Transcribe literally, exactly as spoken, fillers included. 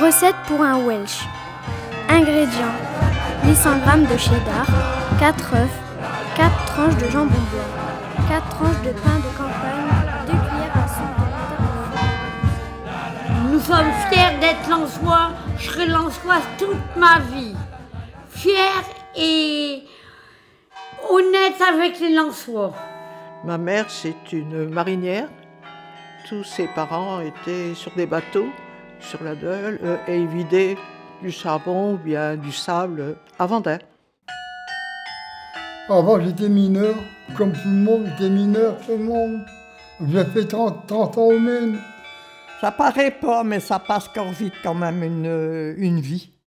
Recette pour un Welsh. Ingrédients: huit cents grammes de cheddar, quatre œufs, quatre tranches de jambon blanc, quatre tranches de pain de campagne, deux cuillères à soupe de butter. Nous sommes fiers d'être lensois. Je serai lensoise toute ma vie. Fière et honnête avec les lensois. Ma mère, c'est une marinière. Tous ses parents étaient sur des bateaux, sur la Deule, euh, et ils vidaient du charbon ou bien du sable à Vendin. Avant, j'étais mineur, comme tout le monde, j'étais mineur, tout le monde. J'ai fait trente, trente ans au Maine. Ça paraît pas, mais ça passe encore vite quand même une, une vie.